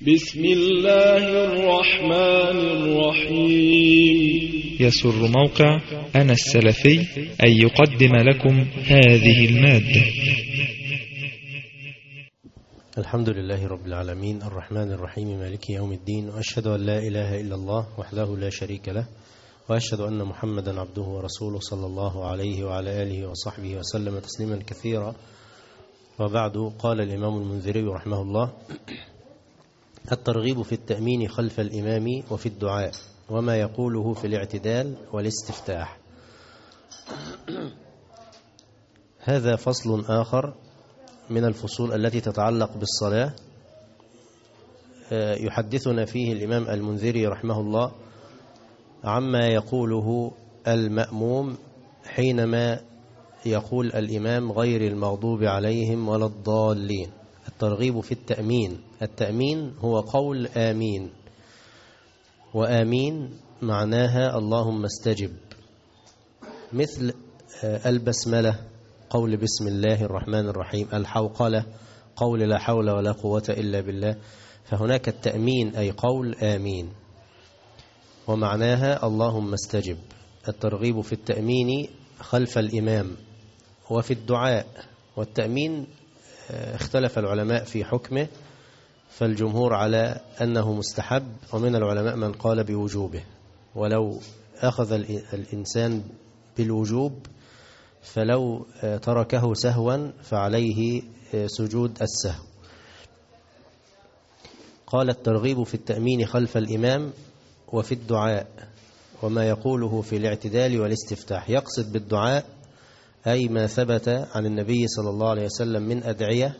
بسم الله الرحمن الرحيم. يسر موقع أنا السلفي أن يقدم لكم هذه المادة. الحمد لله رب العالمين الرحمن الرحيم مالك يوم الدين، وأشهد أن لا إله إلا الله وحده لا شريك له، وأشهد أن محمدا عبده ورسوله صلى الله عليه وعلى آله وصحبه وسلم تسليما كثيرا. وبعد، قال الإمام المنذري رحمه الله: الترغيب في التأمين خلف الإمام وفي الدعاء وما يقوله في الاعتدال والاستفتاح. هذا فصل آخر من الفصول التي تتعلق بالصلاة، يحدثنا فيه الإمام المنذري رحمه الله عما يقوله المأموم حينما يقول الإمام غير المغضوب عليهم ولا الضالين. الترغيب في التأمين. التأمين هو قول آمين، وآمين معناها اللهم استجب، مثل البسملة قول بسم الله الرحمن الرحيم، الحوقلة قول لا حول ولا قوة إلا بالله. فهناك التأمين أي قول آمين ومعناها اللهم استجب. الترغيب في التأمين خلف الإمام وفي الدعاء. والتأمين اختلف العلماء في حكمه، فالجمهور على أنه مستحب، ومن العلماء من قال بوجوبه، ولو أخذ الإنسان بالوجوب فلو تركه سهوا فعليه سجود السهو. قال: الترغيب في التأمين خلف الإمام وفي الدعاء وما يقوله في الاعتدال والاستفتاح. يقصد بالدعاء أي ما ثبت عن النبي صلى الله عليه وسلم من أدعية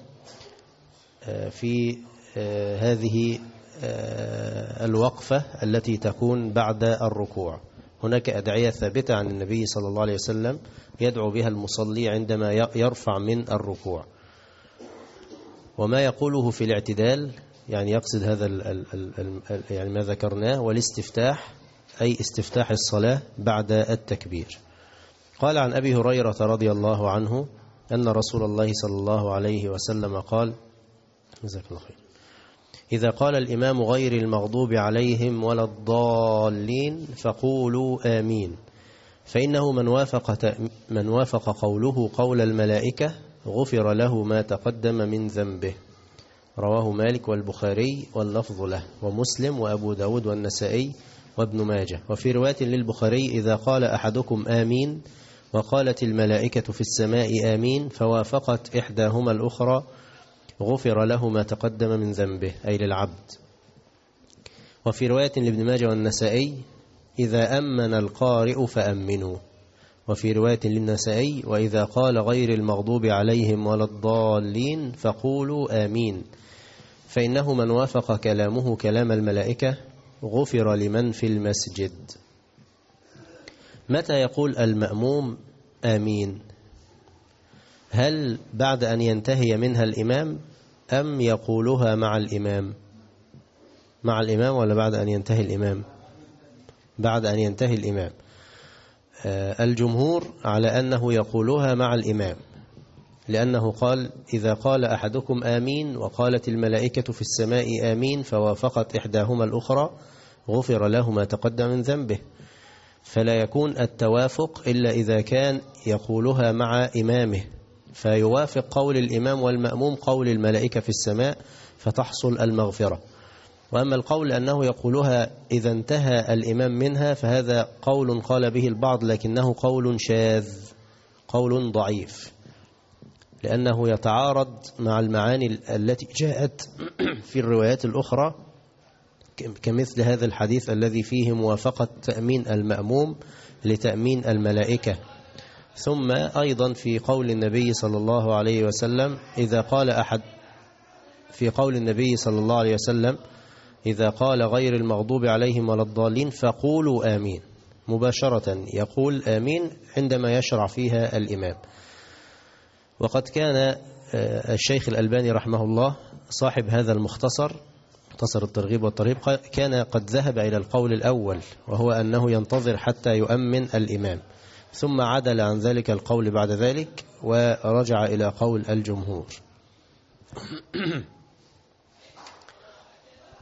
في هذه الوقفة التي تكون بعد الركوع. هناك أدعية ثابتة عن النبي صلى الله عليه وسلم يدعو بها المصلي عندما يرفع من الركوع. وما يقوله في الاعتدال يعني يقصد هذا يعني ما ذكرناه. والاستفتاح أي استفتاح الصلاة بعد التكبير. قال عن أبي هريرة رضي الله عنه أن رسول الله صلى الله عليه وسلم قال: جزاك الله خير: إذا قال الإمام غير المغضوب عليهم ولا الضالين فقولوا آمين، فإنه من وافق قوله قول الملائكة غفر له ما تقدم من ذنبه. رواه مالك والبخاري واللفظ له، ومسلم وأبو داود والنسائي وابن ماجه. وفي رواية للبخاري: إذا قال أحدكم آمين وقالت الملائكة في السماء آمين فوافقت إحداهما الأخرى غفر له ما تقدم من ذنبه، أي للعبد. وفي رواية لابن ماجه والنسائي: إذا أمن القارئ فأمنوا. وفي رواية للنسائي: وإذا قال غير المغضوب عليهم ولا الضالين فقولوا آمين، فإنه من وافق كلامه كلام الملائكة غفر لمن في المسجد. متى يقول المأموم آمين؟ هل بعد أن ينتهي منها الإمام أم يقولها مع الإمام؟ مع الإمام ولا بعد أن ينتهي الإمام؟ بعد أن ينتهي الإمام. الجمهور على أنه يقولها مع الإمام، لأنه قال: إذا قال أحدكم آمين وقالت الملائكة في السماء آمين فوافقت إحداهما الأخرى غفر له ما تقدم من ذنبه. فلا يكون التوافق إلا إذا كان يقولها مع إمامه، فيوافق قول الإمام والمأموم قول الملائكة في السماء فتحصل المغفرة. وأما القول أنه يقولها إذا انتهى الإمام منها فهذا قول قال به البعض، لكنه قول شاذ، قول ضعيف، لأنه يتعارض مع المعاني التي جاءت في الروايات الأخرى، كمثل هذا الحديث الذي فيه موافقة تأمين المأموم لتأمين الملائكة. ثم أيضا في قول النبي صلى الله عليه وسلم: إذا قال أحد في قول النبي صلى الله عليه وسلم: إذا قال غير المغضوب عليهم ولا الضالين فقولوا آمين، مباشرة يقول آمين عندما يشرع فيها الإمام. وقد كان الشيخ الألباني رحمه الله صاحب هذا المختصر، مختصر الترغيب والترهيب، كان قد ذهب إلى القول الأول، وهو أنه ينتظر حتى يؤمن الإمام، ثم عدل عن ذلك القول بعد ذلك ورجع إلى قول الجمهور.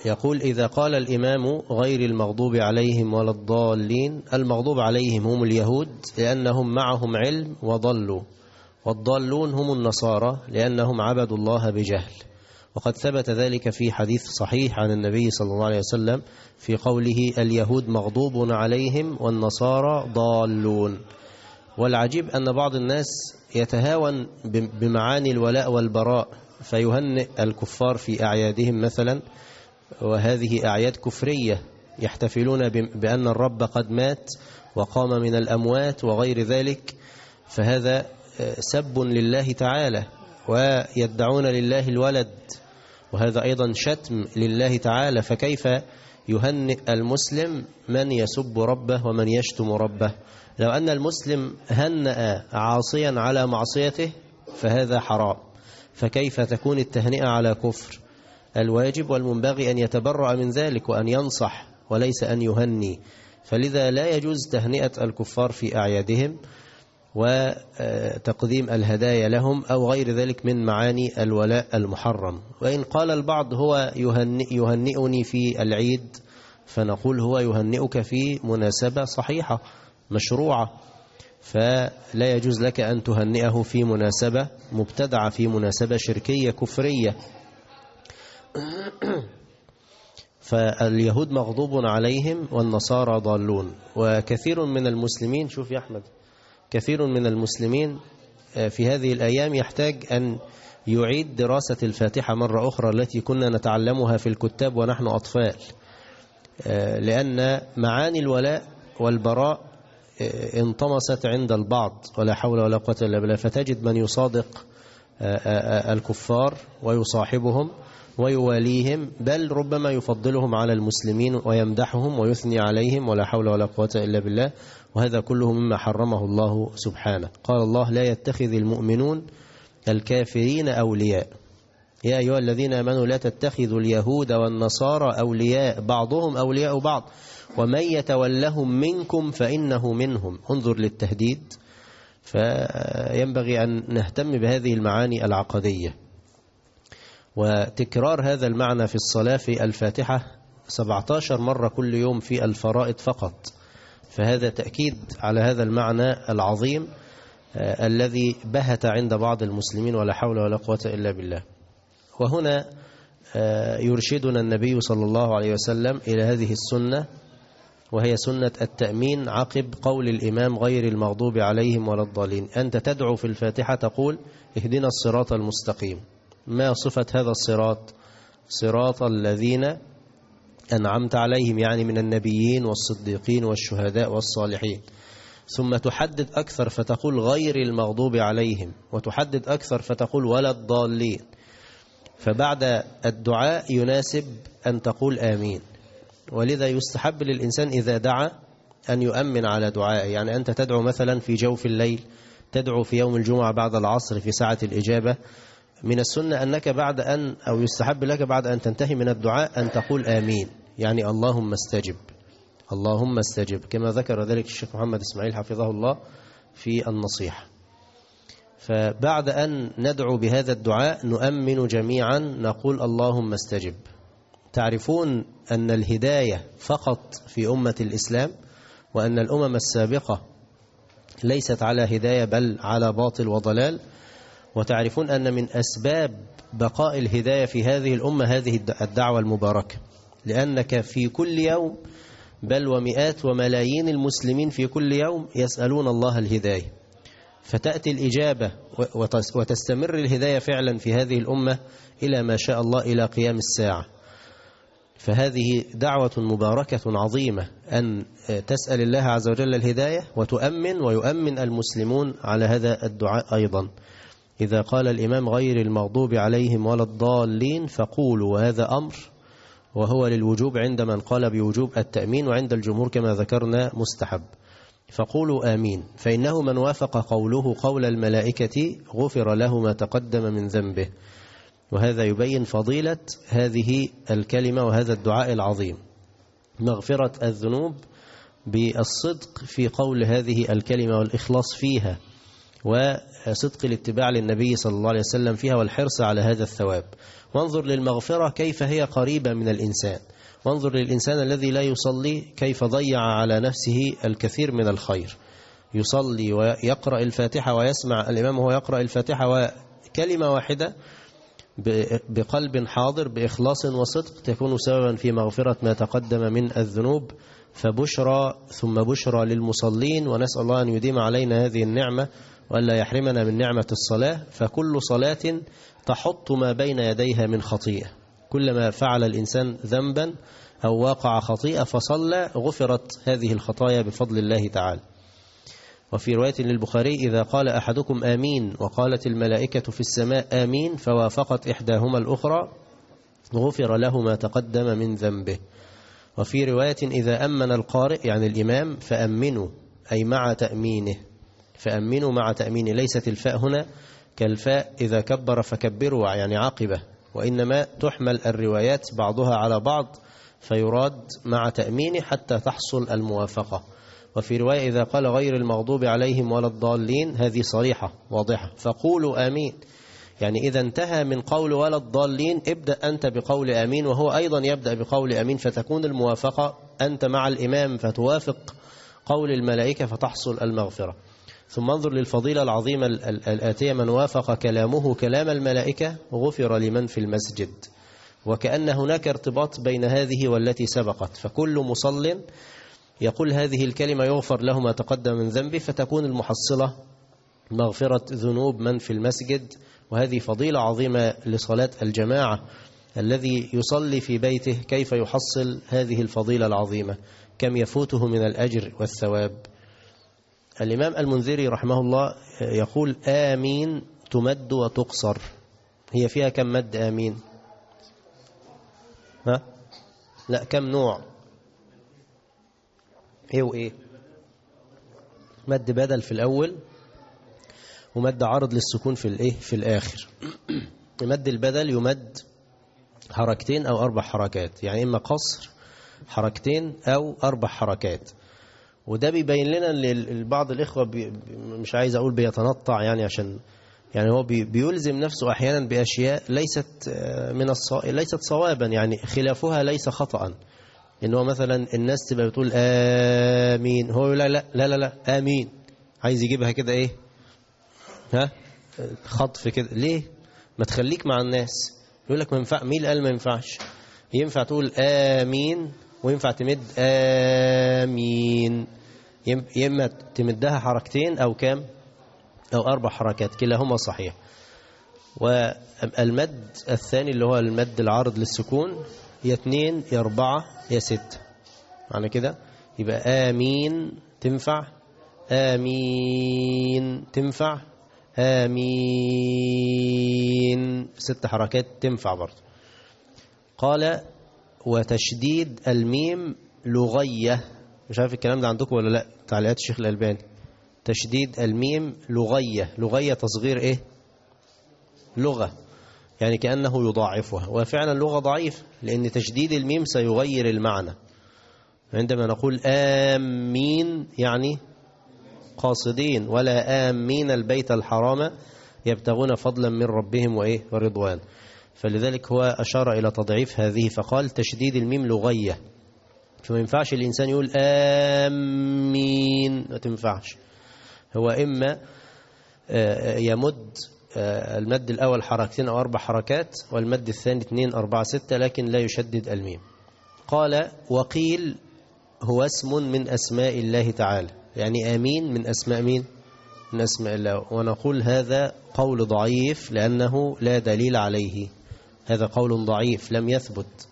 يقول إذا قال الإمام غير المغضوب عليهم ولا الضالين، المغضوب عليهم هم اليهود لأنهم معهم علم وضلوا، والضالون هم النصارى لأنهم عبدوا الله بجهل. وقد ثبت ذلك في حديث صحيح عن النبي صلى الله عليه وسلم في قوله اليهود مغضوب عليهم والنصارى ضالون. والعجيب أن بعض الناس يتهاون بمعاني الولاء والبراء فيهنئ الكفار في أعيادهم مثلا، وهذه أعياد كفرية يحتفلون بأن الرب قد مات وقام من الأموات وغير ذلك، فهذا سب لله تعالى، ويدعون لله الولد، وهذا أيضا شتم لله تعالى. فكيف يهنئ المسلم من يسب ربه ومن يشتم ربه؟ لو أن المسلم هنأ عاصيا على معصيته فهذا حرام، فكيف تكون التهنئة على كفر؟ الواجب والمنبغي أن يتبرأ من ذلك وأن ينصح وليس أن يهني. فلذا لا يجوز تهنئة الكفار في أعيادهم وتقديم الهدايا لهم أو غير ذلك من معاني الولاء المحرم. وإن قال البعض هو يهنئني في العيد، فنقول هو يهنئك في مناسبة صحيحة مشروعة، فلا يجوز لك أن تهنئه في مناسبة مبتدعة، في مناسبة شركية كفرية. فاليهود مغضوب عليهم والنصارى ضالون. وكثير من المسلمين، شوف يا أحمد، كثير من المسلمين في هذه الأيام يحتاج أن يعيد دراسة الفاتحة مرة أخرى التي كنا نتعلمها في الكتاب ونحن أطفال، لأن معاني الولاء والبراء انطمست عند البعض ولا حول ولا قوة إلا بالله. فتجد من يصادق الكفار ويصاحبهم ويواليهم، بل ربما يفضلهم على المسلمين ويمدحهم ويثني عليهم ولا حول ولا قوة إلا بالله، وهذا كله مما حرمه الله سبحانه. قال الله لا يتخذ المؤمنون الكافرين أولياء، يا أيها الذين آمنوا لا تتخذوا اليهود والنصارى أولياء بعضهم أولياء بعض ومن يتولهم منكم فإنه منهم. انظر للتهديد. فينبغي أن نهتم بهذه المعاني العقدية. وتكرار هذا المعنى في الصلاة في الفاتحة 17 مرة كل يوم في الفرائض فقط، فهذا تأكيد على هذا المعنى العظيم الذي بهت عند بعض المسلمين ولا حول ولا قوة إلا بالله. وهنا يرشدنا النبي صلى الله عليه وسلم إلى هذه السنة، وهي سنة التأمين عقب قول الإمام غير المغضوب عليهم ولا الضالين. أنت تدعو في الفاتحة تقول اهدنا الصراط المستقيم. ما صفة هذا الصراط؟ صراط الذين أنعمت عليهم، يعني من النبيين والصديقين والشهداء والصالحين. ثم تحدد أكثر فتقول غير المغضوب عليهم، وتحدد أكثر فتقول ولا الضالين. فبعد الدعاء يناسب أن تقول آمين. ولذا يستحب للإنسان إذا دعا أن يؤمن على دعائه. يعني أنت تدعو مثلا في جوف الليل، تدعو في يوم الجمعة بعد العصر في ساعة الإجابة، من السنة أنك بعد أن أو يستحب لك بعد أن تنتهي من الدعاء أن تقول آمين، يعني اللهم استجب، اللهم استجب، كما ذكر ذلك الشيخ محمد إسماعيل حفظه الله في النصيحة. فبعد أن ندعو بهذا الدعاء نؤمن جميعا نقول اللهم استجب. تعرفون أن الهداية فقط في أمة الإسلام، وأن الأمم السابقة ليست على هداية بل على باطل وضلال. وتعرفون أن من أسباب بقاء الهداية في هذه الأمة هذه الدعوة المباركة، لأنك في كل يوم بل ومئات وملايين المسلمين في كل يوم يسألون الله الهداية، فتأتي الإجابة وتستمر الهداية فعلا في هذه الأمة إلى ما شاء الله إلى قيام الساعة. فهذه دعوة مباركة عظيمة أن تسأل الله عز وجل الهداية وتؤمن ويؤمن المسلمون على هذا الدعاء أيضا. إذا قال الإمام غير المغضوب عليهم ولا الضالين فقولوا، وهذا أمر وهو للوجوب عند من قال بوجوب التأمين، وعند الجمهور كما ذكرنا مستحب. فقولوا آمين، فإنه من وافق قوله قول الملائكة غفر له ما تقدم من ذنبه. وهذا يبين فضيلة هذه الكلمة وهذا الدعاء العظيم، مغفرة الذنوب بالصدق في قول هذه الكلمة والإخلاص فيها. وصدق الاتباع للنبي صلى الله عليه وسلم فيها والحرص على هذا الثواب. وانظر للمغفرة كيف هي قريبة من الإنسان، وانظر للإنسان الذي لا يصلي كيف ضيع على نفسه الكثير من الخير. يصلي ويقرأ الفاتحة ويسمع الإمام وهو يقرأ الفاتحة وكلمة واحدة بقلب حاضر بإخلاص وصدق تكون سببا في مغفرة ما تقدم من الذنوب. فبشرى ثم بشرى للمصلين، ونسأل الله أن يديم علينا هذه النعمة وألا يحرمنا من نعمة الصلاة. فكل صلاة تحط ما بين يديها من خطيئة، كلما فعل الإنسان ذنبا أو واقع خطيئة فصلى غفرت هذه الخطايا بفضل الله تعالى. وفي رواية للبخاري: إذا قال أحدكم آمين وقالت الملائكة في السماء آمين فوافقت إحداهما الأخرى غفر له ما تقدم من ذنبه. وفي رواية: إذا أمن القارئ يعني الإمام فأمنوا، أي مع تأمينه، فأمنوا مع تأمينه. ليست الفاء هنا كالفاء إذا كبر فكبروا يعني عاقبة، وإنما تحمل الروايات بعضها على بعض فيراد مع تأمينه حتى تحصل الموافقة. وفي رواية: إذا قال غير المغضوب عليهم ولا الضالين، هذه صريحة واضحة، فقولوا آمين، يعني إذا انتهى من قول ولا الضالين ابدأ أنت بقول آمين وهو أيضا يبدأ بقول آمين، فتكون الموافقة أنت مع الإمام فتوافق قول الملائكة فتحصل المغفرة. ثم انظر للفضيلة العظيمة الآتية: من وافق كلامه كلام الملائكة غفر لمن في المسجد. وكأن هناك ارتباط بين هذه والتي سبقت، فكل مصل يقول هذه الكلمة يغفر له ما تقدم من ذنبه، فتكون المحصلة مغفرة ذنوب من في المسجد. وهذه فضيلة عظيمة لصلاة الجماعة، الذي يصلي في بيته كيف يحصل هذه الفضيلة العظيمة، كم يفوته من الأجر والثواب. الإمام المنذري رحمه الله يقول: آمين تمد وتقصر. هي فيها كم مد آمين؟ ها؟ لا، كم نوع؟ ايه وايه؟ مد بدل في الأول، ومد عرض للسكون في الايه في الآخر. مد البدل يمد حركتين أو 4 حركات، يعني إما قصر حركتين أو 4 حركات. وده بيبين لنا ان بعض الإخوة مش عايز أقول بيتنطع، يعني عشان يعني هو بيلزم نفسه أحيانا بأشياء ليست صوابا، يعني خلافها ليس خطأ. إن هو مثلا الناس تبقى بتقول آمين، هو يقول لا لا لا لا آمين، عايز يجيبها كده إيه، ها، خطف كده. ليه؟ ما تخليك مع الناس. يقول لك ما ينفع، مين قال ما ينفعش؟ ينفع تقول آمين وينفع تمد آمين، يما تمدها حركتين أو كام أو 4 حركات، كلاهما صحيح. والمد الثاني اللي هو المد العارض للسكون يا 2 يا 4 يا 6، معنى كده يبقى آمين تنفع، آمين تنفع، آمين 6 حركات تنفع برضه. قال: وتشديد الميم لغية. مش عارف الكلام ده عندكم ولا لا، تعليقات الشيخ الألباني. تشديد الميم لغية، لغية تصغير ايه؟ لغة، يعني كأنه يضاعفها، وفعلا لغة ضعيف، لأن تشديد الميم سيغير المعنى. عندما نقول آمين يعني قاصدين، ولا آمين البيت الحرام يبتغون فضلا من ربهم وإيه ورضوان. فلذلك هو أشار إلى تضعيف هذه فقال تشديد الميم لغية. فما ينفعش الإنسان يقول آمين، ما تنفعش. هو إما يمد المد الأول 2 أو 4 حركات، والمد الثاني 2 4 6، لكن لا يشدد الميم. قال: وقيل هو اسم من أسماء الله تعالى، يعني آمين من أسماء مين؟ من أسماء الله. ونقول هذا قول ضعيف لأنه لا دليل عليه، هذا قول ضعيف لم يثبت.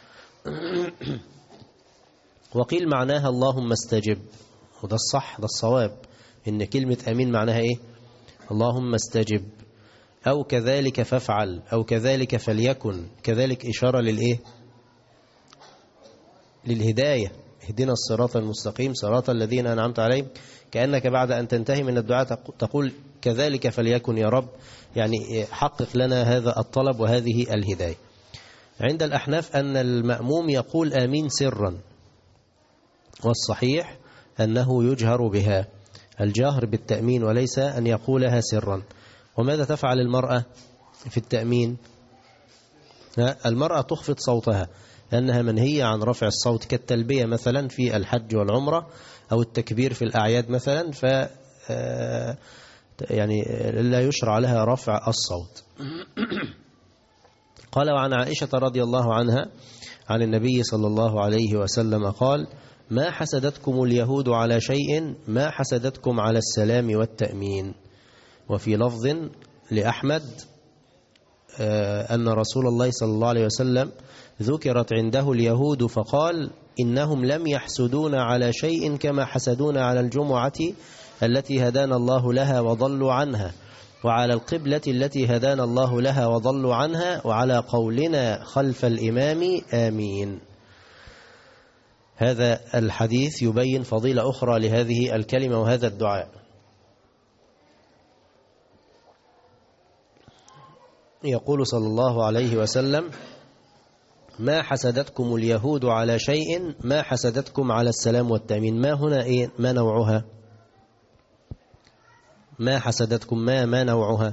وقيل معناها اللهم استجب، وده الصح، ده الصواب، إن كلمة آمين معناها إيه؟ اللهم استجب، أو كذلك فافعل، أو كذلك فليكن. كذلك إشارة للإيه؟ للهداية، اهدنا الصراط المستقيم صراط الذين أنعمت عليهم. كأنك بعد أن تنتهي من الدعاء تقول كذلك فليكن يا رب، يعني حقق لنا هذا الطلب وهذه الهداية. عند الأحناف أن المأموم يقول آمين سرا، والصحيح أنه يجهر بها، الجهر بالتأمين وليس أن يقولها سرا. وماذا تفعل المرأة في التأمين؟ المرأة تخفض صوتها لأنها منهية عن رفع الصوت، كالتلبية مثلا في الحج والعمرة أو التكبير في الأعياد مثلا، يعني لا يشرع لها رفع الصوت. قال: وعن عائشة رضي الله عنها عن النبي صلى الله عليه وسلم قال: ما حسدتكم اليهود على شيء ما حسدتكم على السلام والتأمين. وفي لفظ لأحمد أن رسول الله صلى الله عليه وسلم ذكرت عنده اليهود فقال: إنهم لم يحسدون على شيء كما حسدون على الجمعة التي هدانا الله لها وضلوا عنها، وعلى القبلة التي هدانا الله لها وضلوا عنها، وعلى قولنا خلف الإمام آمين. هذا الحديث يبين فضيلة أخرى لهذه الكلمة وهذا الدعاء. يقول صلى الله عليه وسلم: ما حسدتكم اليهود على شيء ما حسدتكم على السلام والتأمين. ما هنا إيه؟ ما نوعها؟ ما حسدتكم ما نوعها؟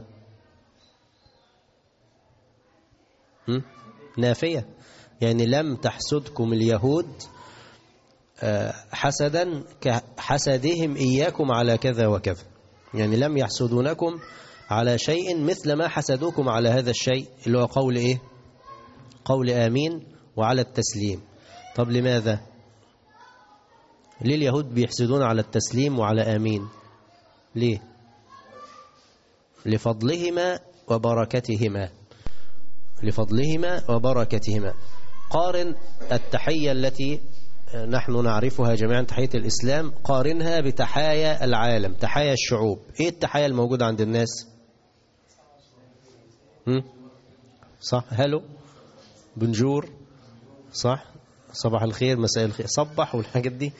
نافية، يعني لم تحسدكم اليهود حسدا كحسدهم إياكم على كذا وكذا، يعني لم يحسدونكم على شيء مثل ما حسدوكم على هذا الشيء اللي هو قول إيه؟ قول آمين وعلى التسليم. طب لماذا؟ ليه اليهود بيحسدون على التسليم وعلى آمين؟ ليه؟ لفضلهما وبركتهما، لفضلهما وبركتهما. قارن التحية التي نحن نعرفها جميعا، تحية الإسلام، قارنها بتحايا العالم، تحايا الشعوب. إيه التحايا الموجودة عند الناس؟ صح؟ هلو، بنجور، صح؟ صباح الخير، مساء الخير، صبح، والحاجات دي.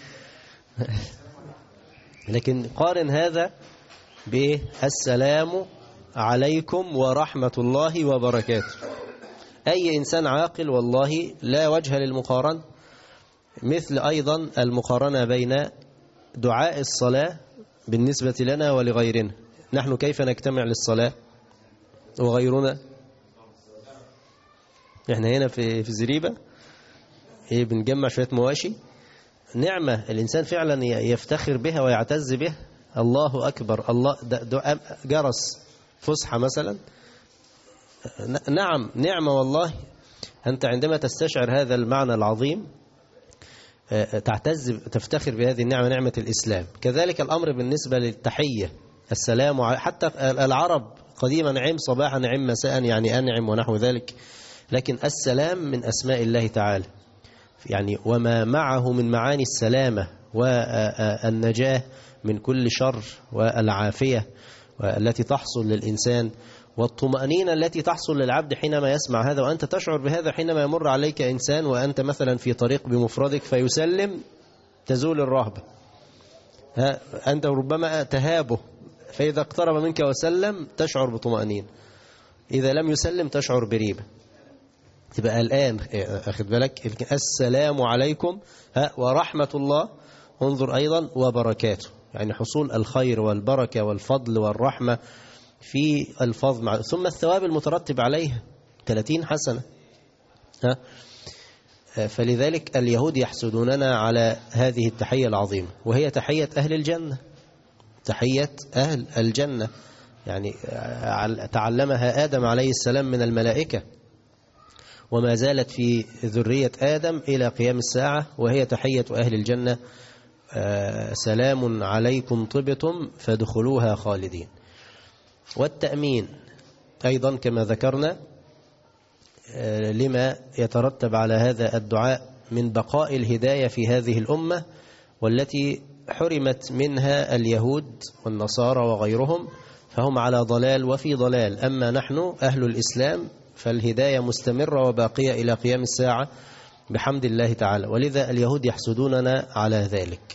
لكن قارن هذا بإيه؟ السلام عليكم ورحمة الله وبركاته. أي إنسان عاقل والله لا وجه للمقارنة. مثل أيضا المقارنة بين دعاء الصلاة بالنسبة لنا ولغيرنا. نحن كيف نجتمع للصلاة وغيرنا؟ احنا هنا في زريبة ايه، بنجمع شوية مواشي، نعمة الإنسان فعلا يفتخر بها ويعتز بها. الله أكبر، الله جرس فسحة مثلا، نعم، نعمة والله. أنت عندما تستشعر هذا المعنى العظيم تعتز، تفتخر بهذه النعمة، نعمة الإسلام. كذلك الأمر بالنسبة للتحية، السلام. حتى العرب قديما نعم صباحا، نعم مساء، يعني أنعم ونحو ذلك. لكن السلام من أسماء الله تعالى، يعني وما معه من معاني السلامة والنجاة من كل شر والعافية التي تحصل للإنسان، والطمأنينة التي تحصل للعبد حينما يسمع هذا. وأنت تشعر بهذا حينما يمر عليك إنسان وأنت مثلا في طريق بمفردك فيسلم، تزول الرهبة. أنت ربما تهابه، فإذا اقترب منك وسلم تشعر بطمأنينة، إذا لم يسلم تشعر بريبة، تبقى الآن أخذ بالك. السلام عليكم ورحمة الله، انظر أيضا وبركاته، يعني حصول الخير والبركة والفضل والرحمة في الفضل، ثم الثواب المترتب عليها 30 حسنة. فلذلك اليهود يحسدوننا على هذه التحية العظيمة، وهي تحية أهل الجنة، تحية أهل الجنة، يعني تعلمها آدم عليه السلام من الملائكة، وما زالت في ذرية آدم إلى قيام الساعة، وهي تحية أهل الجنة: سلام عليكم طبتم فادخلوها خالدين. والتأمين أيضا كما ذكرنا لما يترتب على هذا الدعاء من بقاء الهداية في هذه الأمة، والتي حرمت منها اليهود والنصارى وغيرهم، فهم على ضلال وفي ضلال. أما نحن أهل الإسلام فالهداية مستمرة وباقية إلى قيام الساعة بحمد الله تعالى، ولذا اليهود يحسدوننا على ذلك.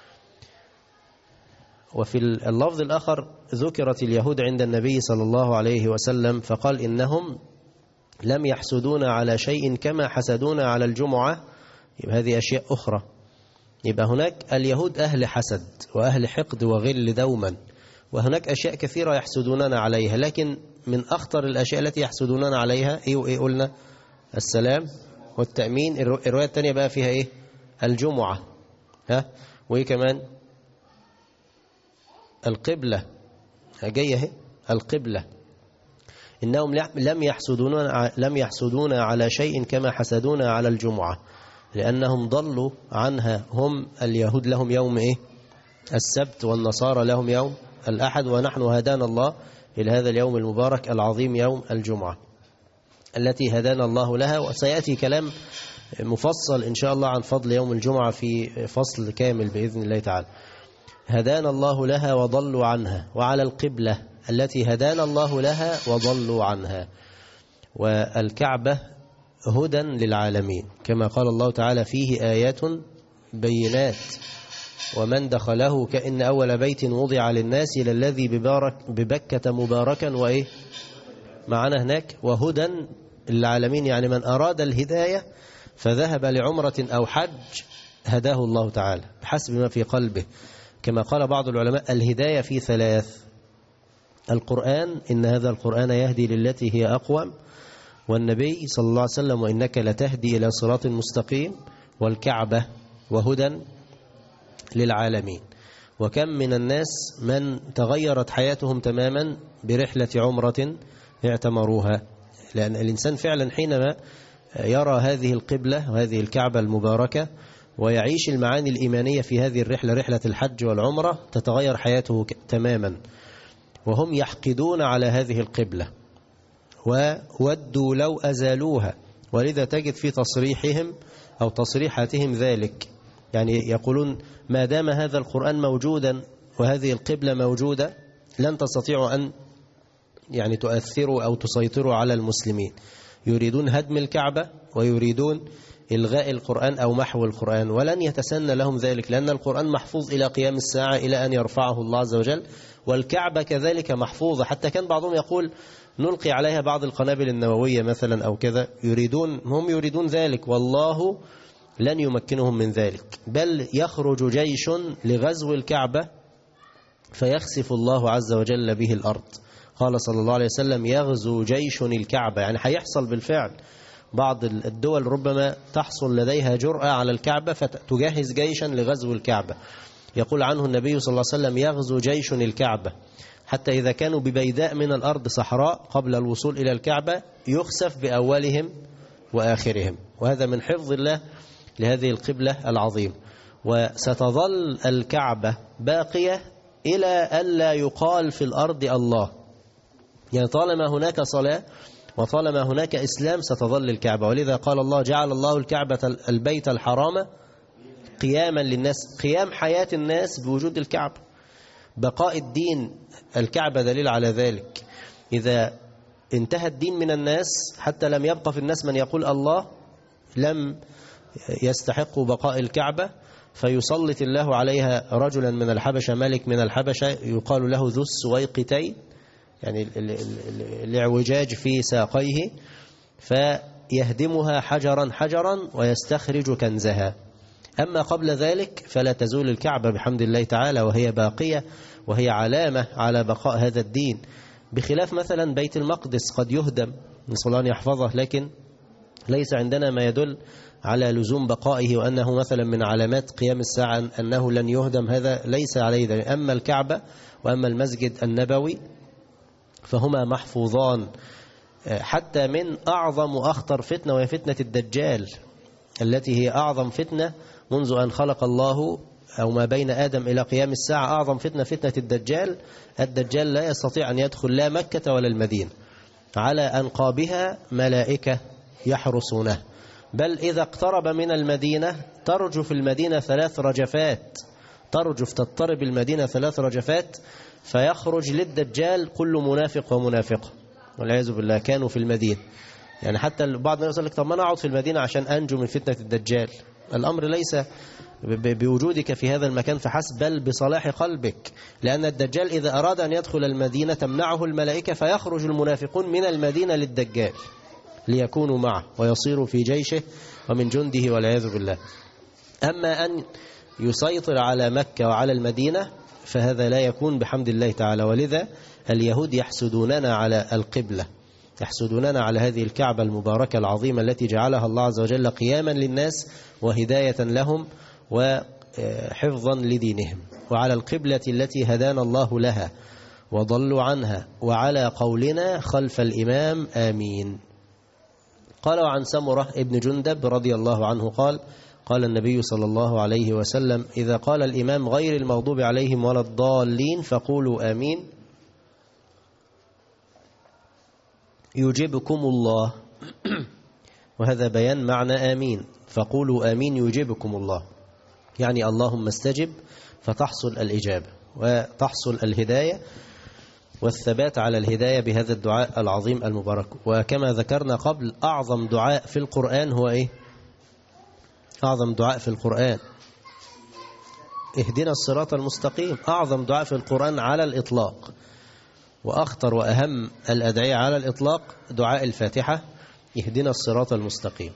وفي اللفظ الآخر ذكرت اليهود عند النبي صلى الله عليه وسلم فقال: إنهم لم يحسدون على شيء كما حسدون على الجمعة. هذه أشياء أخرى، يبقى هناك اليهود أهل حسد وأهل حقد وغل دوما، وهناك أشياء كثيرة يحسدوننا عليها، لكن من أخطر الأشياء التي يحسدوننا عليها إيه قلنا؟ السلام والتأمين. الرواية الثانية بقى فيها إيه؟ الجمعة، وإيه كمان؟ القبلة جاية اهي، القبلة. إنهم لم يحسدونا على شيء كما حسدونا على الجمعة، لأنهم ضلوا عنها. هم اليهود لهم يوم إيه؟ السبت، والنصارى لهم يوم الأحد، ونحن هدانا الله إلى هذا اليوم المبارك العظيم يوم الجمعة التي هدانا الله لها. وسيأتي كلام مفصل إن شاء الله عن فضل يوم الجمعة في فصل كامل بإذن الله تعالى. هدانا الله لها وضلوا عنها، وعلى القبلة التي هدانا الله لها وضلوا عنها. والكعبة هدى للعالمين كما قال الله تعالى فيه آيات بينات ومن دخله كأن أول بيت وضع للناس للذي ببكة مباركا وإيه معنا هناك وهدى للعالمين، يعني من أراد الهداية فذهب لعمرة أو حج هداه الله تعالى بحسب ما في قلبه. كما قال بعض العلماء الهداية في ثلاث: القرآن، إن هذا القرآن يهدي للتي هي أقوم، والنبي صلى الله عليه وسلم وإنك لتهدي إلى صراط مستقيم، والكعبة وهدى للعالمين. وكم من الناس من تغيرت حياتهم تماما برحلة عمرة اعتمروها، لأن الإنسان فعلا حينما يرى هذه القبلة وهذه الكعبة المباركة ويعيش المعاني الإيمانية في هذه الرحلة، رحلة الحج والعمرة، تتغير حياته تماما. وهم يحقدون على هذه القبلة وودوا لو أزالوها، ولذا تجد في تصريحهم أو تصريحاتهم ذلك، يعني يقولون ما دام هذا القرآن موجودا وهذه القبلة موجودة لن تستطيعوا أن يعني تؤثروا أو تسيطروا على المسلمين. يريدون هدم الكعبة ويريدون إلغاء القرآن أو محو القرآن، ولن يتسنى لهم ذلك، لأن القرآن محفوظ إلى قيام الساعة إلى أن يرفعه الله عز وجل، والكعبة كذلك محفوظة. حتى كان بعضهم يقول نلقي عليها بعض القنابل النووية مثلا أو كذا، هم يريدون ذلك، والله لن يمكنهم من ذلك، بل يخرج جيش لغزو الكعبة فيخسف الله عز وجل به الأرض. قال صلى الله عليه وسلم يغزو جيش الكعبة، يعني هيحصل بالفعل. بعض الدول ربما تحصل لديها جرأة على الكعبة فتجهز جيشا لغزو الكعبة. يقول عنه النبي صلى الله عليه وسلم يغزو جيش الكعبة، حتى إذا كانوا ببيداء من الأرض صحراء قبل الوصول إلى الكعبة يخسف بأولهم وآخرهم. وهذا من حفظ الله لهذه القبلة العظيم. وستظل الكعبة باقية إلى ألا يقال في الأرض الله، يعني طالما هناك صلاة وطالما هناك إسلام ستظل الكعبة. ولذا قال الله جعل الله الكعبة البيت الحرام قياما للناس، قيام حياة الناس بوجود الكعبة، بقاء الدين. الكعبة دليل على ذلك. إذا انتهى الدين من الناس حتى لم يبقى في الناس من يقول الله، لم يستحقوا بقاء الكعبة، فيسلط الله عليها رجلا من الحبشة، ملك من الحبشة يقال له ذو السويقتين، يعني الاعوجاج في ساقيه، فيهدمها حجرا حجرا ويستخرج كنزها. أما قبل ذلك فلا تزول الكعبة بحمد الله تعالى، وهي باقية وهي علامة على بقاء هذا الدين، بخلاف مثلا بيت المقدس قد يهدم، نسأل الله أن يحفظه، لكن ليس عندنا ما يدل على لزوم بقائه وأنه مثلا من علامات قيام الساعة أنه لن يهدم، هذا ليس عليه دليل. أما الكعبة وأما المسجد النبوي فهما محفوظان، حتى من أعظم وأخطر فتنة، وهي فتنة الدجال التي هي أعظم فتنة منذ أن خلق الله أو ما بين آدم إلى قيام الساعة. أعظم فتنة فتنة الدجال. الدجال لا يستطيع أن يدخل لا مكة ولا المدينة، على أنقابها ملائكة يحرسونه، بل إذا اقترب من المدينة ترجف المدينة 3 رجفات، تضطرب المدينة 3 رجفات، فيخرج للدجال كل منافق ومنافقة والعياذ بالله كانوا في المدينة. يعني حتى بعض الناس يقول لك طب ما أنا أقعد في المدينة عشان أنجو من فتنة الدجال. الأمر ليس بوجودك في هذا المكان فحسب، بل بصلاح قلبك، لأن الدجال إذا أراد أن يدخل المدينة تمنعه الملائكة، فيخرج المنافقون من المدينة للدجال ليكونوا معه ويصيروا في جيشه ومن جنده والعياذ بالله. أما أن يسيطر على مكة وعلى المدينة فهذا لا يكون بحمد الله تعالى. ولذا اليهود يحسدوننا على القبلة، يحسدوننا على هذه الكعبة المباركة العظيمة التي جعلها الله عز وجل قياما للناس وهداية لهم وحفظا لدينهم، وعلى القبلة التي هدانا الله لها وضلوا عنها، وعلى قولنا خلف الإمام آمين. قال وعن سمرة ابن جندب رضي الله عنه قال قال النبي صلى الله عليه وسلم: إذا قال الإمام غير المغضوب عليهم ولا الضالين فقولوا آمين يجيبكم الله. وهذا بيان معنى آمين، فقولوا آمين يجيبكم الله، يعني اللهم استجب، فتحصل الإجابة وتحصل الهداية والثبات على الهداية بهذا الدعاء العظيم المبارك. وكما ذكرنا قبل، أعظم دعاء في القرآن هو إيه؟ أعظم دعاء في القرآن اهدنا الصراط المستقيم، أعظم دعاء في القرآن على الإطلاق، وأخطر وأهم الأدعية على الإطلاق دعاء الفاتحة اهدنا الصراط المستقيم.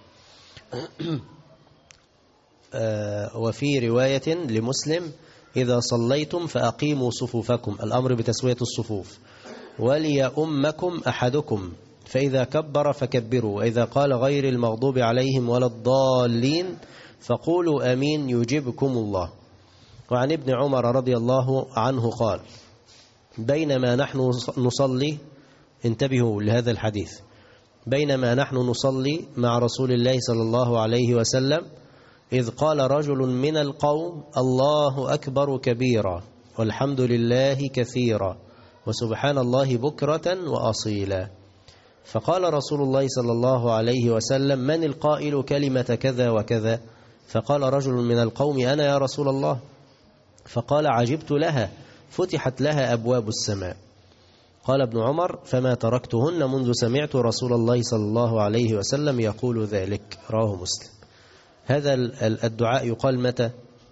وفي رواية لمسلم: إذا صليتم فأقيموا صفوفكم، الأمر بتسوية الصفوف، وليؤمكم أحدكم، فإذا كبر فكبروا، وإذا قال غير المغضوب عليهم ولا الضالين فقولوا آمين يجيبكم الله. وعن ابن عمر رضي الله عنه قال: بينما نحن نصلي، انتبهوا لهذا الحديث، بينما نحن نصلي مع رسول الله صلى الله عليه وسلم إذ قال رجل من القوم: الله أكبر كبيرا والحمد لله كثيرا وسبحان الله بكرة وأصيلا. فقال رسول الله صلى الله عليه وسلم: من القائل كلمة كذا وكذا؟ فقال رجل من القوم: أنا يا رسول الله. فقال: عجبت لها، فتحت لها أبواب السماء. قال ابن عمر: فما تركتهن منذ سمعت رسول الله صلى الله عليه وسلم يقول ذلك. رواه مسلم. هذا الدعاء يقال متى؟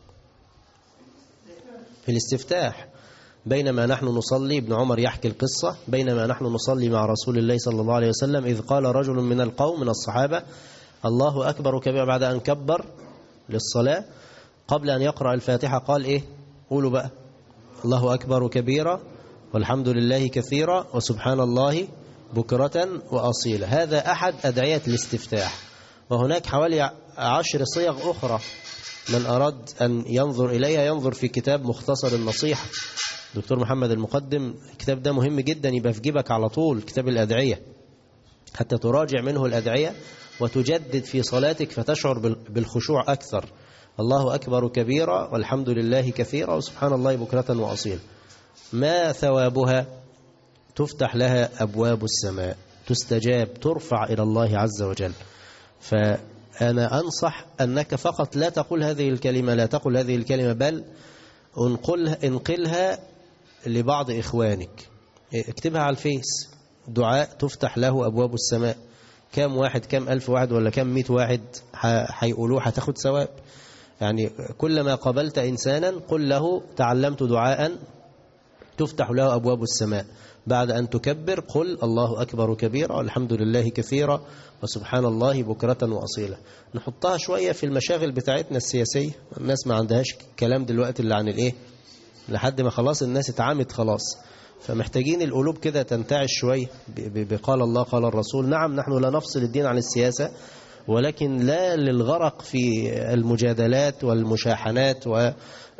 في الاستفتاح. بينما نحن نصلي، ابن عمر يحكي القصة، بينما نحن نصلي مع رسول الله صلى الله عليه وسلم إذ قال رجل من القوم من الصحابة: الله أكبر كبيرا، بعد أن كبر للصلاة قبل أن يقرأ الفاتحة قال إيه؟ قولوا بقى: الله أكبر كبيرا والحمد لله كثيرا وسبحان الله بكرة وأصيلا. هذا أحد أدعية الاستفتاح، وهناك حوالي 10 صيغ أخرى، من أراد أن ينظر إليها ينظر في كتاب مختصر النصيحة دكتور محمد المقدم. الكتاب ده مهم جدا، يبقى في جيبك على طول، كتاب الأدعية، حتى تراجع منه الأدعية وتجدد في صلاتك فتشعر بالخشوع أكثر. الله أكبر كبيرا والحمد لله كثيرا وسبحان الله بكرة وأصيلا. ما ثوابها؟ تفتح لها أبواب السماء، تستجاب، ترفع إلى الله عز وجل. فأنا أنصح أنك فقط لا تقول هذه الكلمة، لا تقل هذه الكلمة، بل انقلها لبعض إخوانك، اكتبها على الفيس: دعاء تفتح له أبواب السماء. كم واحد، كم 1000 واحد ولا كم 100 واحد هيقولوه، هتاخد ثواب. يعني كلما قابلت إنسانا قل له: تعلمت دعاء تفتح له أبواب السماء، بعد أن تكبر قل: الله أكبر كبيرا والحمد لله كثيرا وسبحان الله بكرة وأصيلا. نحطها شوية في المشاغل بتاعتنا السياسية، الناس ما عندهاش كلام دلوقتي اللي عن الإيه، لحد ما خلاص الناس اتعامت خلاص، فمحتاجين القلوب كده تنتعش شوية بقال الله قال الرسول. نعم، نحن لا نفصل الدين عن السياسة، ولكن لا للغرق في المجادلات والمشاحنات وترك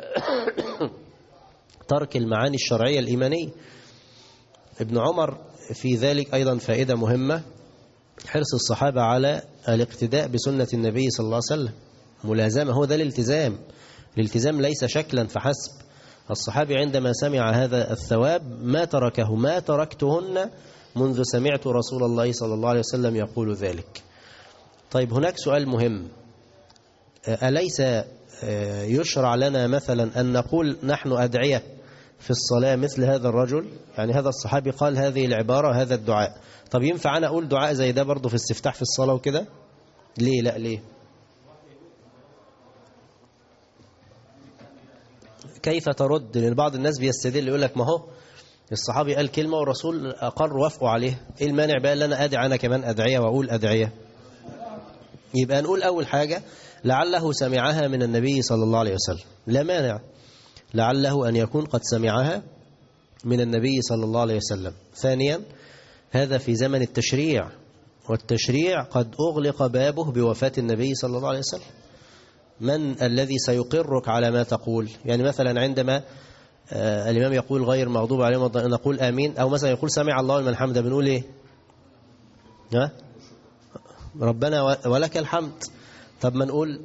المعاني الشرعية الإيمانية. ابن عمر في ذلك أيضا فائدة مهمة: حرص الصحابة على الاقتداء بسنة النبي صلى الله عليه وسلم، ملازمة، هو ده الالتزام. الالتزام ليس شكلا فحسب. الصحابي عندما سمع هذا الثواب ما تركه: ما تركتهن منذ سمعت رسول الله صلى الله عليه وسلم يقول ذلك. طيب، هناك سؤال مهم: أليس يشرع لنا مثلا أن نقول نحن أدعية في الصلاة مثل هذا الرجل؟ يعني هذا الصحابي قال هذه العبارة، هذا الدعاء. طب ينفع أنا أقول دعاء زي ده برضه في استفتاح في الصلاة وكده؟ ليه لا؟ ليه؟ كيف ترد؟ لأن بعض الناس بيستدل يقول لك: ما هو الصحابي قال كلمة والرسول أقر وافقوا عليه، إيه المانع بقى اللي أنا أدعي أنا كمان أدعية وأقول أدعية؟ يبقى نقول أول حاجة لعله سمعها من النبي صلى الله عليه وسلم، لا مانع، لعله أن يكون قد سمعها من النبي صلى الله عليه وسلم. ثانيا هذا في زمن التشريع، والتشريع قد أغلق بابه بوفاة النبي صلى الله عليه وسلم. من الذي سيقرك على ما تقول؟ يعني مثلا عندما الإمام يقول غير مغضوب عليهم نقول آمين، أو مثلا يقول سمع الله لمن حمده بنقول إيه؟ ربنا ولك الحمد. طب ما نقول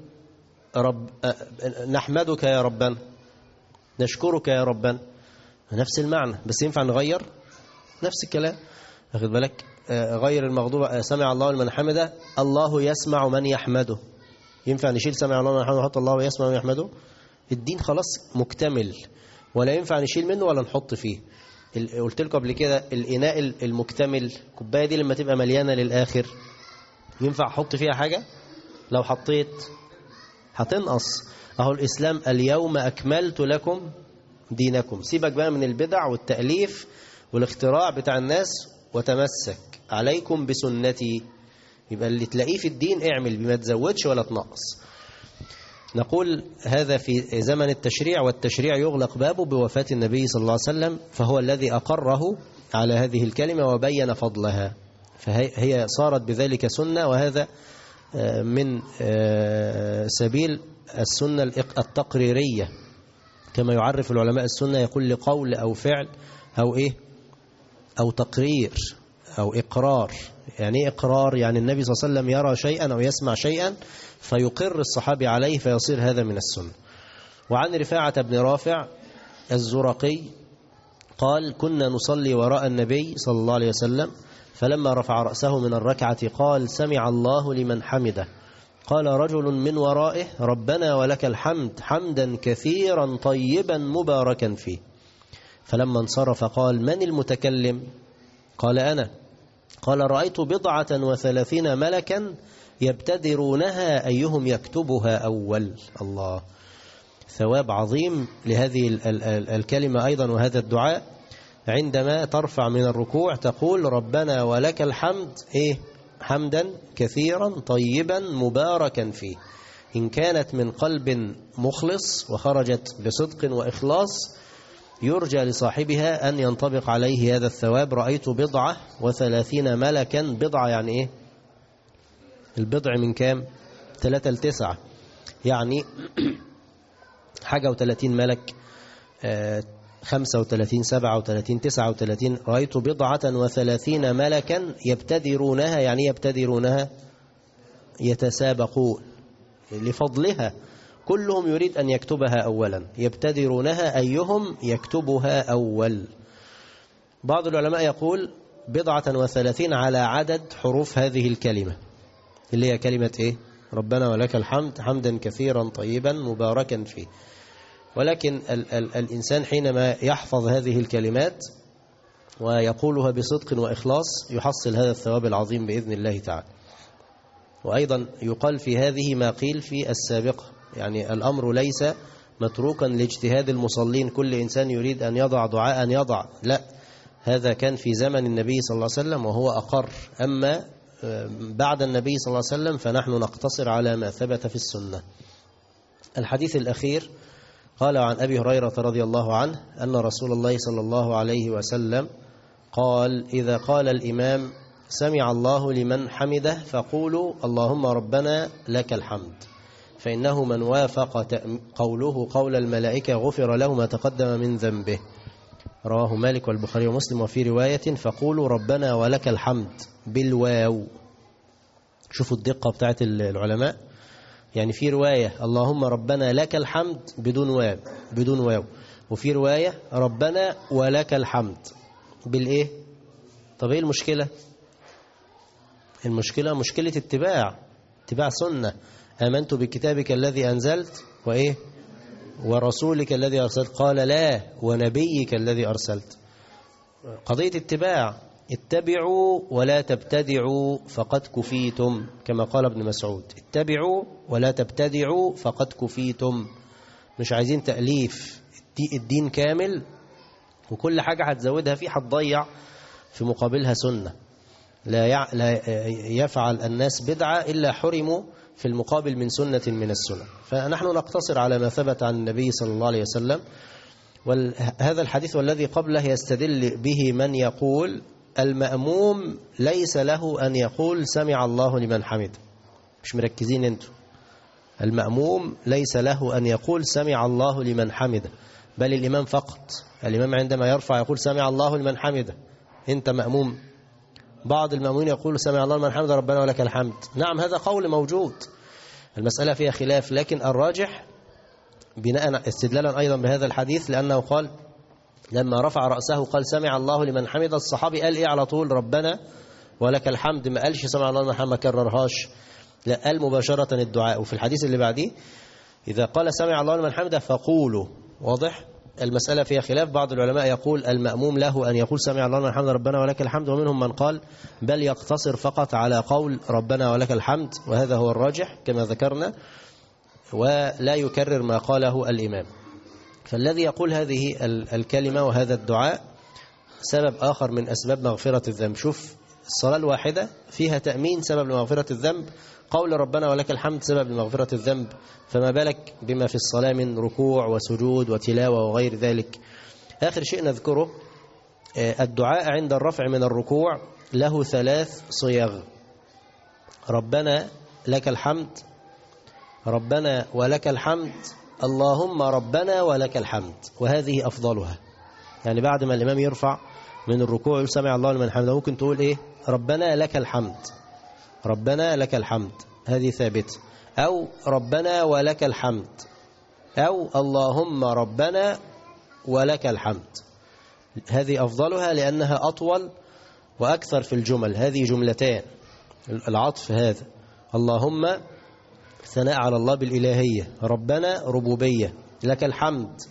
نحمدك يا ربنا، نشكرك يا ربنا، نفس المعنى، بس ينفع نغير نفس الكلام. أخذ بالك؟ غير المغضوب سمع الله لمن حمده الله يسمع من يحمده، ينفع نشيل سمع الله لمن حمده ونحط الله يسمع من يحمده؟ الدين خلاص مكتمل، ولا ينفع نشيل منه ولا نحط فيه. قلت لكم قبل كده الإناء المكتمل، الكوباية دي لما تبقى مليانة للآخر ينفع أحط فيها حاجة؟ لو حطيت هتنقص. أهو الإسلام اليوم أكملت لكم دينكم. سيبك بقى من البدع والتأليف والاختراع بتاع الناس، وتمسك عليكم بسنتي. يبقى اللي تلاقيه في الدين اعمل، بما تزودش ولا تنقص. نقول هذا في زمن التشريع، والتشريع يغلق بابه بوفاة النبي صلى الله عليه وسلم، فهو الذي أقره على هذه الكلمة وبين فضلها، فهي صارت بذلك سنة. وهذا من سبيل السنة التقريرية، كما يعرف العلماء السنة، يقول لقول أو فعل أو إيه أو تقرير أو إقرار. يعني إقرار؟ يعني النبي صلى الله عليه وسلم يرى شيئا أو يسمع شيئا فيقر الصحابي عليه فيصير هذا من السنة. وعن رفاعة بن رافع الزرقي قال كنا نصلي وراء النبي صلى الله عليه وسلم، فلما رفع رأسه من الركعة قال سمع الله لمن حمده، قال رجل من ورائه ربنا ولك الحمد حمدا كثيرا طيبا مباركا فيه. فلما انصرف قال من المتكلم؟ قال أنا. قال رأيت 37 ملكا يبتدرونها أيهم يكتبها أول. الله، ثواب عظيم لهذه الكلمة أيضا وهذا الدعاء. عندما ترفع من الركوع تقول ربنا ولك الحمد إيه؟ حمدا كثيرا طيبا مباركا فيه. إن كانت من قلب مخلص وخرجت بصدق وإخلاص يرجى لصاحبها أن ينطبق عليه هذا الثواب. رأيت 37 ملكا. بضعة يعني إيه؟ البضع من كام؟ 3 ل9، يعني حاجة و30 ملك، 35 37 39. رأيت 37 ملكا يبتدرونها، يعني يبتدرونها يتسابقون لفضلها، كلهم يريد أن يكتبها أولا. يبتدرونها أيهم يكتبها أول. بعض العلماء يقول 37 على عدد حروف هذه الكلمة، اللي هي كلمة إيه؟ ربنا ولك الحمد حمدا كثيرا طيبا مباركا فيه. ولكن الإنسان حينما يحفظ هذه الكلمات ويقولها بصدق وإخلاص يحصل هذا الثواب العظيم بإذن الله تعالى. وأيضا يقال في هذه ما قيل في السابقة، يعني الأمر ليس متروكا لاجتهاد المصلين، كل إنسان يريد أن يضع دعاء أن يضع، لا، هذا كان في زمن النبي صلى الله عليه وسلم وهو أقر. أما بعد النبي صلى الله عليه وسلم فنحن نقتصر على ما ثبت في السنة. الحديث الأخير قال عن أبي هريرة رضي الله عنه أن رسول الله صلى الله عليه وسلم قال إذا قال الإمام سمع الله لمن حمده فقولوا اللهم ربنا لك الحمد، فإنه من وافق قوله قول الملائكة غفر له ما تقدم من ذنبه. رواه مالك والبخاري ومسلم. وفي رواية فقولوا ربنا ولك الحمد بالواو. شوفوا الدقة بتاعت العلماء، يعني في رواية اللهم ربنا لك الحمد بدون واو، وفي رواية ربنا ولك الحمد بالإيه؟ طب إيه المشكلة؟ المشكلة مشكلة اتباع سنة. آمنت بكتابك الذي أنزلت وإيه؟ ورسولك الذي أرسلت. قال لا ونبيك الذي أرسلت. قضية اتباع. اتبعوا ولا تبتدعوا فقد كفيتم، كما قال ابن مسعود اتبعوا ولا تبتدعوا فقد كفيتم. مش عايزين تأليف، الدين كامل وكل حاجة هتزودها فيه هتضيع في مقابلها سنة. لا يفعل الناس بدعة إلا حرموا في المقابل من سنة من السنن. فنحن نقتصر على ما ثبت عن النبي صلى الله عليه وسلم. وهذا الحديث والذي قبله يستدل به من يقول المأموم ليس له أن يقول سمع الله لمن حمده. مش مركزين انتوا. المأموم ليس له أن يقول سمع الله لمن حمده، بل الإمام فقط. الإمام عندما يرفع يقول سمع الله لمن حمده. انت مأموم. بعض المأمومين يقول سمع الله لمن حمده ربنا ولك الحمد. نعم هذا قول موجود، المسألة فيها خلاف، لكن الراجح بناء استدلالا أيضا بهذا الحديث، لأنه قال لما رفع رأسه قال سمع الله لمن حمده، الصحابي قال إيه على طول؟ ربنا ولك الحمد. ما قالش سمع الله لمن حمده، ما كررهاش، لا قال مباشرة الدعاء. وفي الحديث اللي بعديه إذا قال سمع الله لمن حمده فقولوا. واضح؟ المسألة فيها خلاف. بعض العلماء يقول المأموم له أن يقول سمع الله لمن حمده ربنا ولك الحمد، ومنهم من قال بل يقتصر فقط على قول ربنا ولك الحمد، وهذا هو الراجح كما ذكرنا، ولا يكرر ما قاله الإمام. فالذي يقول هذه الكلمة وهذا الدعاء سبب آخر من أسباب مغفرة الذنب. شوف الصلاة الواحدة فيها تأمين سبب لمغفرة الذنب، قول ربنا ولك الحمد سبب لمغفرة الذنب، فما بالك بما في الصلاة من ركوع وسجود وتلاوة وغير ذلك. آخر شيء نذكره الدعاء عند الرفع من الركوع له 3 صيغ: ربنا لك الحمد، ربنا ولك الحمد، اللهم ربنا ولك الحمد. وهذه أفضلها. يعني بعد ما الإمام يرفع من الركوع سمع الله لمن حمده ممكن تقول إيه؟ ربنا لك الحمد، ربنا لك الحمد، هذه ثابتة. أو ربنا ولك الحمد، أو اللهم ربنا ولك الحمد. هذه أفضلها لأنها أطول وأكثر في الجمل. هذه جملتان، العطف هذا. اللهم ثناء على الله بالإلهية، ربنا ربوبية، لك الحمد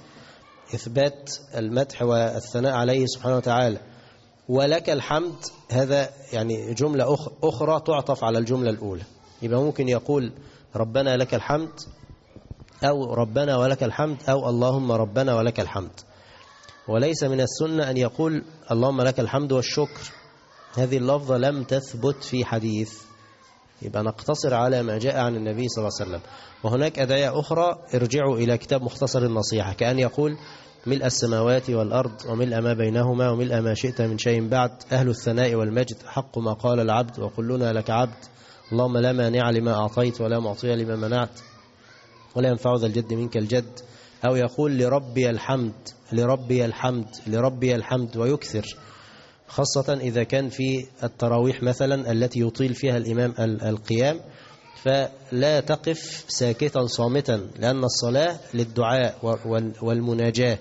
إثبات المدح والثناء عليه سبحانه وتعالى، ولك الحمد هذا يعني جملة أخرى تعطف على الجملة الأولى. يبقى ممكن يقول ربنا لك الحمد، أو ربنا ولك الحمد، أو اللهم ربنا ولك الحمد. وليس من السنة أن يقول اللهم لك الحمد والشكر. هذه اللفظة لم تثبت في حديث. يبقى نقتصر على ما جاء عن النبي صلى الله عليه وسلم. وهناك أدعية أخرى ارجعوا إلى كتاب مختصر النصيحة، كأن يقول ملء السماوات والأرض وملء ما بينهما وملء ما شئت من شيء بعد، أهل الثناء والمجد، حق ما قال العبد وكلنا لك عبد، اللهم لا مانع لما أعطيت ولا معطي لما منعت ولا ينفع ذا الجد منك الجد. أو يقول لربي الحمد، لربي الحمد، لربي الحمد، ويكثر، خاصة إذا كان في التراويح مثلا التي يطيل فيها الإمام القيام، فلا تقف ساكتا صامتا، لأن الصلاة للدعاء والمناجاة.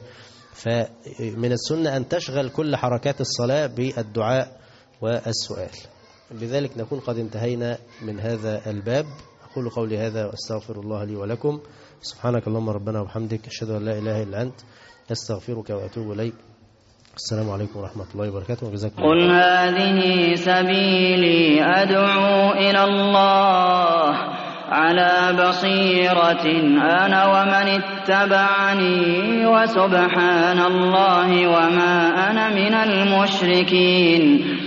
فمن السنة أن تشغل كل حركات الصلاة بالدعاء والسؤال. بذلك نكون قد انتهينا من هذا الباب. أقول قولي هذا وأستغفر الله لي ولكم. سبحانك اللهم ربنا وبحمدك، أشهد أن لا إله إلا أنت، أستغفرك وأتوب إليك. السلام عليكم ورحمة الله وبركاته. وجزاكم الله. قل هذه سبيلي أدعو إلى الله على بصيرة أنا ومن اتبعني، وسبحان الله وما أنا من المشركين.